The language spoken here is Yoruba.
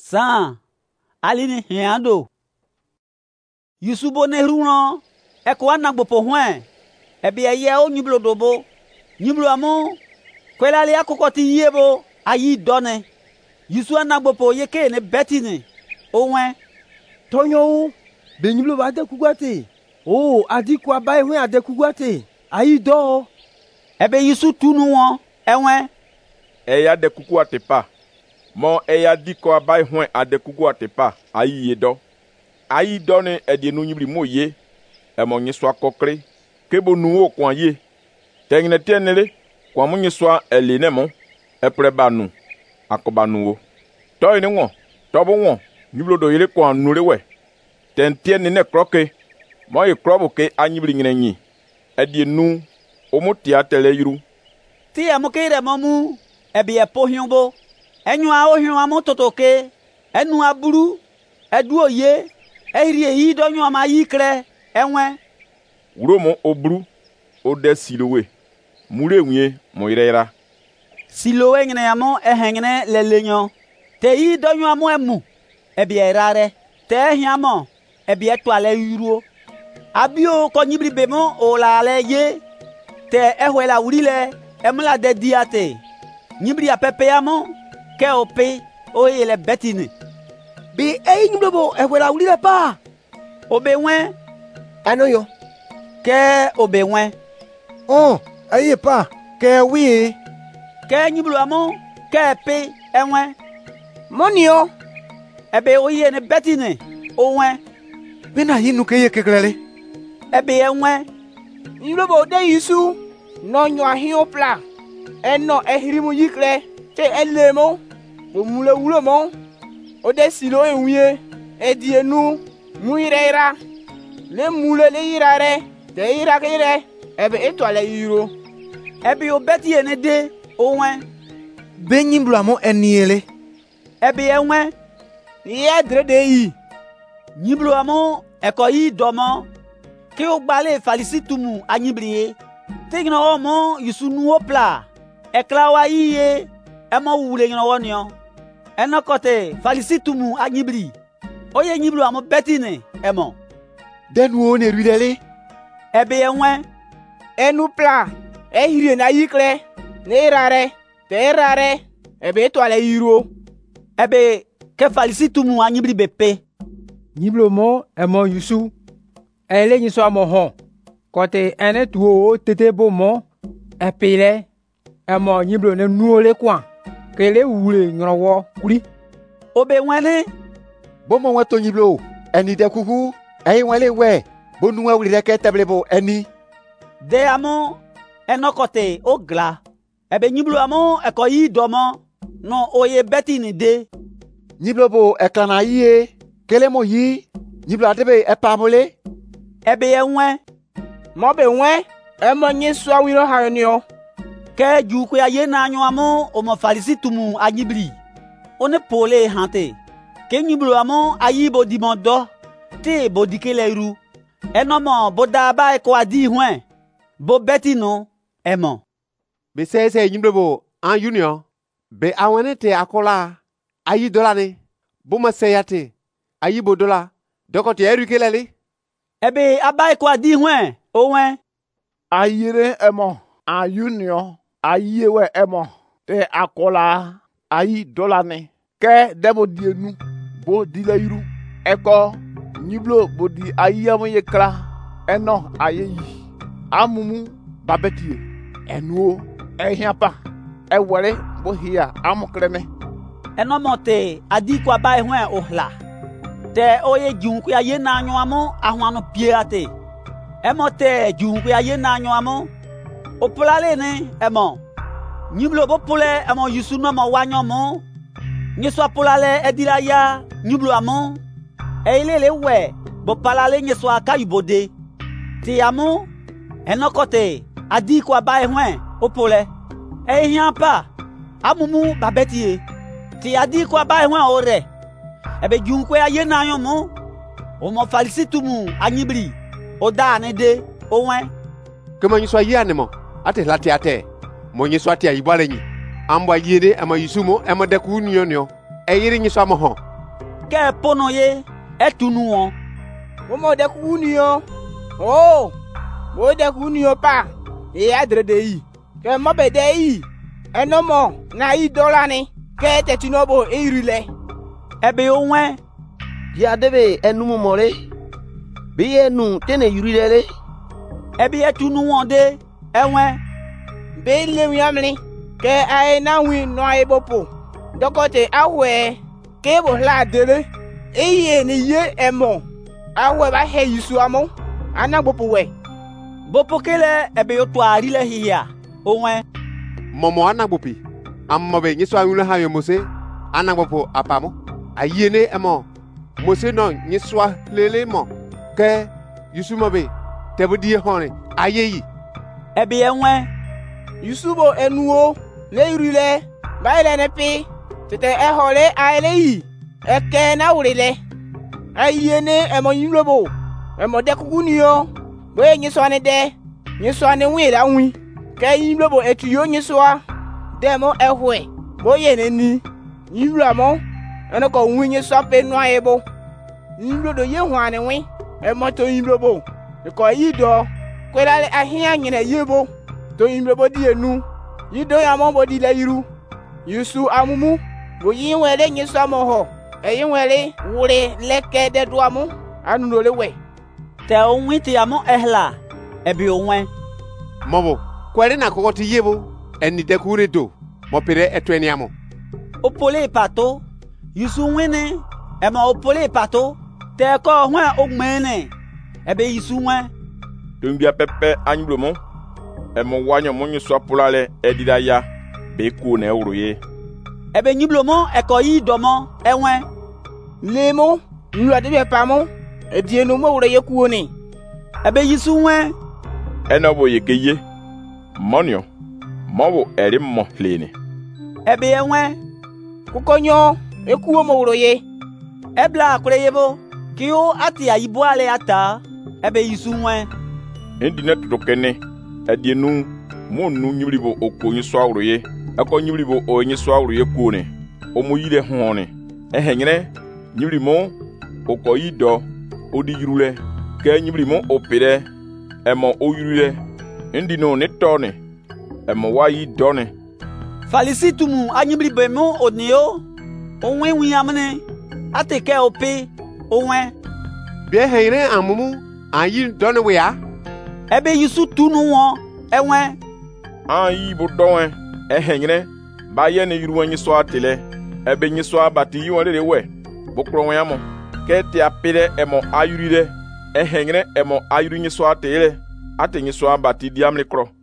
San alini hiando. Yusubo ne runo eko anagbopo hwen. Ebi eye o nyiblo dobo. Nyiblo amo kwela le akokoti yebo ayi done. Yusu anagbopo yeke ne betine. Owen Tonyo be nyiblo ba de kugwate. Oh, adi kwa bai hwen ade kugwate. Ayi do. Ebe Yusu tunu won ewen. Eya de kuku atepa. Mo eya di ko abai hwen ade kuku atepa. Ayi yedo. Ayi do ne edi nu nyibli mo ye. Emo nyiswa kokre. Kebo nuwo kwa ye. Tengne tenele. Kwa mo nyiswa eline mo. Epreba nu. Akoba nuwo. To ine won. Tobo won. Nyiblo do yele kwa nure we. Ten ne kroke. Mo ye krobo ke anyibli nyi. Edi nu. Omo tiatele yuru. Ti amokere momu. Ebi epo hiombo. Enyu a ohion amo totoke. Enu aburu. Edu oye. Ehiri eyi donyo ama yikre. Enwe. Uromo obru. Ode silowe. Mure unye moireira. Silowe ngene amo ehengene lelenyo. Te yi donyo amo emu. Ebi erare. Te hiamo. Ebi etwale yuro. Abio konyibri bemo ola le ye. Te ehwela urile. Emla de diate. Nyibri apepe amo. Ke ope. Oye le betine. Be nyiblo bo ehwela ulile pa. Obe wen. Anoyo. Ke obe wen. Oh, aye pa. Ke wi. Ke nyiblo amo. Ke pe enwen. Monio. Ebe oye ne betine. Owen. Bena yinu ke ye keklele. Ebe enwen. Nyiblo bo de Yusu. No nyo ahin opla. Eno ehirimu yikre. Te elemo. Bo mule ulo mo. Ode silo enwie. Edi enu. Muireira. Le mule le irare. Te ira kire. Ebe etwale yiro. Ebe obeti ene de. Owen. Be nyiblo amo eniele. Ebe enwen. Ye dre de yi. Nyiblo amo eko yi domo. Ke o gbale falisi tumu anyibriye. Tegno omo Yusu nu opla. Ekla wa yiye. Emo wule ngino wonyo. Enokote falisi tumu anyibri. Oye nyiblo amo betine emo. Denu o ne rilele. Ebe enwen. Enu pla. Ehiri na yikre. Ne irare. Te irare. Ebe etwale yiro. Ebe ke falisi tumu anyibri bepe. Nyiblo mo emo Yusu. Ele nyiso amo hon. Kote ene tuo tete bo mo. Epile. Emo nyiblo ne nuole kwa. Kele wule nyorowo kuri. Obe wene. Bomo weto nyiblo. Eni de kuku. Eyi wele we. Bonu we wuli reke teblebo eni. De amo. Enokote ogla. Ebe nyiblo amo eko yi domo. No oye betine de. Nyiblo bo eklana yie. Kele mo yi. Nyiblo adebe epamole. Ebe enwen. Mo be wen. Emo nyiso awiro harenio. Ke jukwe aye na anyo amo omo falisi tumu anyibri. One pole hante. Ke nyiblo amo ayi bo dimondo. Te bo dikele ru. Enomo bo daba eko adi hwen. Bo betino emo. Be se nyiblo bo an union. Be awane te akola. Ayi dola ne. Bo ma seyate. Ayi bo dola. Dokote eru kelele. Ebe aba eko adi hwen. Owen. Ayire emo. An union. Ayi we emo. Te akola. Ayi dola ne. Ke debo dienu. Bo dile yuru. Eko. Nyiblo bo di ayi amo yekla. Eno aye yi. Amumu babetie. Enuo. Ehiapa. Ewere bo hiya amukrene. Enomo te adi kwa bai hwen ohla. Te oye jukwe aye na anyo amo ahwano piate. Emo te jukwe aye na anyo amo. Opolale ne emo. Nyiblo bo pole emo Yusu no mo wanyo mo. Nyeswa polale edila ya nyiblo amo. Eilele we bo palale nyeswa kayubode. Ti amo enokote adi kwa bai hwen opole. Ehiampa amumu babetie. Ti adi kwa bai hwen ore. Ebe junkwe aye na anyo mo. Omo falisi tumu anyibri. Oda anede owen. Kema nyiswa yi anemo. Ate lati ate. Mo nyiswa ti ayibale nyi. Ambwa yede ama Yusumo ama deku unionio. Eyiri nyiswa mo hon. ke pono ye etunu won. Wo mo de kunio. Oh, wo de kunio pa. E adre de yi. Ke mo be de yi. Eno mo na yi dola ni. Ke te tinobo e rile. Ebe onwe. Ya debe enu more. Bi enu tene yurile. Ebe etunu won de. Enwe. Be le wiamli. Ke ai na wi no ai bopo. Dokote ahwe. Ke bo la dele. Eye ni ye emo. Ahwe ba he yisu amo. Ana bopo we. Bopo kele ebe yo to ari le hiya. Onwe. Momo anagbopi. Amobe nyiswa yule hayo Mose. Anagbopo apamo. Ayene emo. Mose no nyiswa lele mo. Ke Yusumobe. Tebudi hone. Ayeyi. Ebe enwe. Yusubo enuo. Le irile. Baile ne pi. Tete ehole aile yi. Eke na urile. Ayene emo yimlobo. Emo dekukunio. Boye nyiswa ne de. Nyiswa ne wi la wi. Ke yimlobo etuyo nyiswa. Demo ehwe. Boye ne ni. Yimlamo. Eno ko wi nyiswa pe noa ebo. Yimlodo ye hwane wi. Emo to yimlobo. Ko yido. Kwelale ahia nyine yebo. To yimlobo di enu. Yido ya mo bodi la yiru. Yusu amumu. Bo yinwele nyiswa mo ho. Eyinwele wure leke de duamu. Anu no lewe. Te onwi ti amo ehla. Ebe onwe. Mobo. Kwere na kokoti yebo. Eni dekure do. Mopere etweni amo. Opole pato. Yusu wene. Ema opole pato. Te ko hwen ogmene. Ebe yusu wen. Tumbia pepe anyiblomo. Emo wanyo monyo swapulale edida ya. Beku ne uruye. Ebe nyiblomo eko yi domo enwe. Lemo. Nwa de be pamo. Edienu mo ure ye kuoni. Ebe yusu wen. Enobo yekeye. Monyo. Mobo eri mo hlene. Ebe enwe. Kukonyo. Ekuo mo ure ye. Ebla akure yebo. Kiyo ati ayibo ale ata. Ebe yusu wen. Endine tutokene. Edienu mo nu nyulibo okonyi swawruye. Eko nyulibo onyi swawruye kuone. Omo yile hone. Ehenyre nyulimo okoyido odi yurule. Ke nyulimo opere. Emo oyurule. Endino netone. Emo wayi done. Falisi tumu anyibli bemo oneo. Onwe wiyamne. Ateke ope. Onwe. Bie heire amumu. Ayi done wea. Ebe yusu tunu won. Enwe. Ayi bodowe. Ehenyre. Baye ne yuru wanyi so atele. Ebe nyi so abati yi wonde we. Bokro wen amo. Ke te apere emo ayurire. Ehenyre emo ayuru nyi so atele. Ate nyi so abati diamle kro.